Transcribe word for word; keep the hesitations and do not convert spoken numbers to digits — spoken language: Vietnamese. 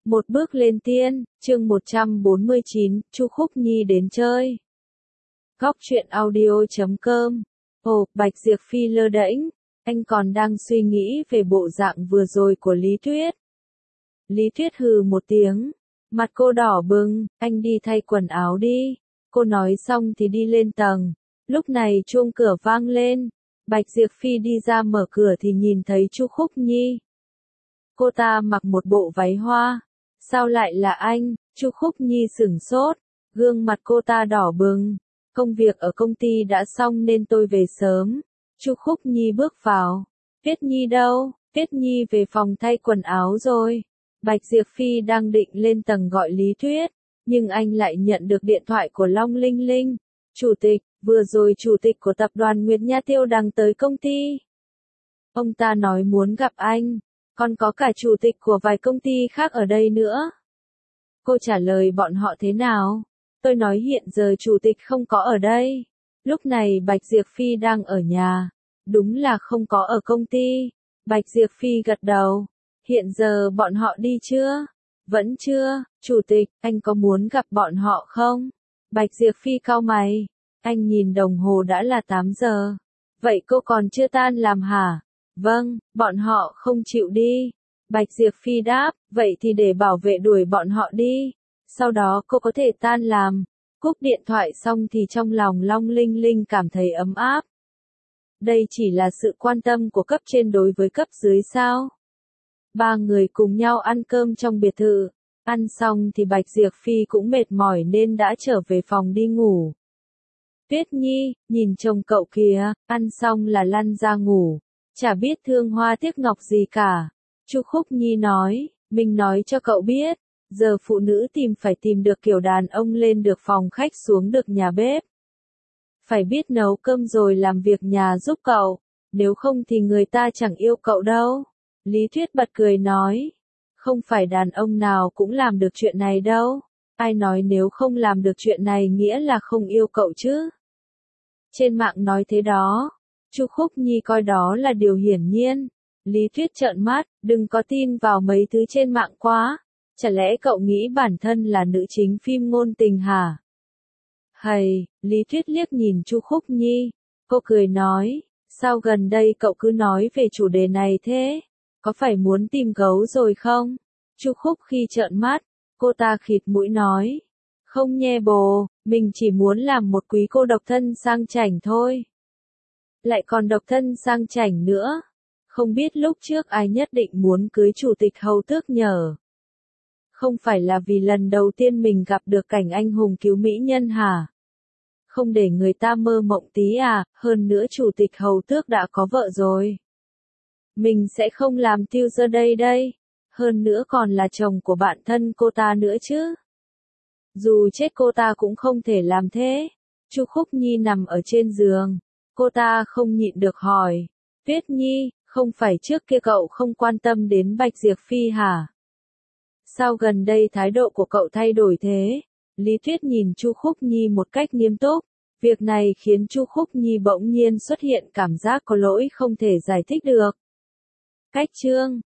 Một bước lên tiên, chương một trăm bốn mươi chín, Chu Khúc Nhi đến chơi. Góc truyện audio chấm com. Ồ, Bạch Diệp Phi lơ đễnh, anh còn đang suy nghĩ về bộ dạng vừa rồi của Lý Tuyết. Lý Tuyết hừ một tiếng, mặt cô đỏ bừng, anh đi thay quần áo đi. Cô nói xong thì đi lên tầng. Lúc này chuông cửa vang lên, Bạch Diệp Phi đi ra mở cửa thì nhìn thấy Chu Khúc Nhi. Cô ta mặc một bộ váy hoa. Sao lại là anh? Chu Khúc Nhi sửng sốt, gương mặt cô ta đỏ bừng. Công việc ở công ty đã xong nên tôi về sớm. Chu Khúc Nhi bước vào. Tuyết Nhi đâu? Tuyết Nhi về phòng thay quần áo rồi. Bạch Diệp Phi đang định lên tầng gọi Lý Tuyết, nhưng anh lại nhận được điện thoại của Long Linh Linh. Chủ tịch, vừa rồi chủ tịch của tập đoàn Nguyệt Nha Tiêu đang tới công ty. Ông ta nói muốn gặp anh. Còn có cả chủ tịch của vài công ty khác ở đây nữa. Cô trả lời bọn họ thế nào? Tôi nói hiện giờ chủ tịch không có ở đây. Lúc này Bạch Diệp Phi đang ở nhà. Đúng là không có ở công ty. Bạch Diệp Phi gật đầu. Hiện giờ bọn họ đi chưa? Vẫn chưa. Chủ tịch, anh có muốn gặp bọn họ không? Bạch Diệp Phi cau mày. Anh nhìn đồng hồ đã là tám giờ. Vậy cô còn chưa tan làm hả? Vâng, bọn họ không chịu đi. Bạch Diệp Phi đáp, vậy thì để bảo vệ đuổi bọn họ đi. Sau đó cô có thể tan làm. Cúp điện thoại xong thì trong lòng Long Linh Linh cảm thấy ấm áp. Đây chỉ là sự quan tâm của cấp trên đối với cấp dưới sao? Ba người cùng nhau ăn cơm trong biệt thự. Ăn xong thì Bạch Diệp Phi cũng mệt mỏi nên đã trở về phòng đi ngủ. Tuyết Nhi, nhìn chồng cậu kìa, ăn xong là lăn ra ngủ. Chả biết thương hoa tiếc ngọc gì cả. Chu Khúc Nhi nói, mình nói cho cậu biết, giờ phụ nữ tìm phải tìm được kiểu đàn ông lên được phòng khách xuống được nhà bếp. Phải biết nấu cơm rồi làm việc nhà giúp cậu, nếu không thì người ta chẳng yêu cậu đâu. Lý Tuyết bật cười nói, không phải đàn ông nào cũng làm được chuyện này đâu. Ai nói nếu không làm được chuyện này nghĩa là không yêu cậu chứ? Trên mạng nói thế đó. Chu Khúc Nhi coi đó là điều hiển nhiên. Lý Tuyết trợn mắt, đừng có tin vào mấy thứ trên mạng quá. Chả lẽ cậu nghĩ bản thân là nữ chính phim ngôn tình hả? Hầy, Lý Tuyết liếc nhìn Chu Khúc Nhi. Cô cười nói, sao gần đây cậu cứ nói về chủ đề này thế? Có phải muốn tìm gấu rồi không? Chu Khúc khi trợn mắt, cô ta khịt mũi nói. Không nhe bồ, mình chỉ muốn làm một quý cô độc thân sang chảnh thôi. Lại còn độc thân sang chảnh nữa. Không biết lúc trước ai nhất định muốn cưới chủ tịch hầu tước nhở? Không phải là vì lần đầu tiên mình gặp được cảnh anh hùng cứu mỹ nhân hả? Không để người ta mơ mộng tí à, hơn nữa chủ tịch hầu tước đã có vợ rồi. Mình sẽ không làm tiêu giờ đây đây. Hơn nữa còn là chồng của bạn thân cô ta nữa chứ. Dù chết cô ta cũng không thể làm thế. Chu Khúc Nhi nằm ở trên giường. Cô ta không nhịn được hỏi. Tuyết Nhi, không phải trước kia cậu không quan tâm đến Bạch Diệp Phi hả? Sao gần đây thái độ của cậu thay đổi thế? Lý Tuyết nhìn Chu Khúc Nhi một cách nghiêm túc. Việc này khiến Chu Khúc Nhi bỗng nhiên xuất hiện cảm giác có lỗi không thể giải thích được. Cách chương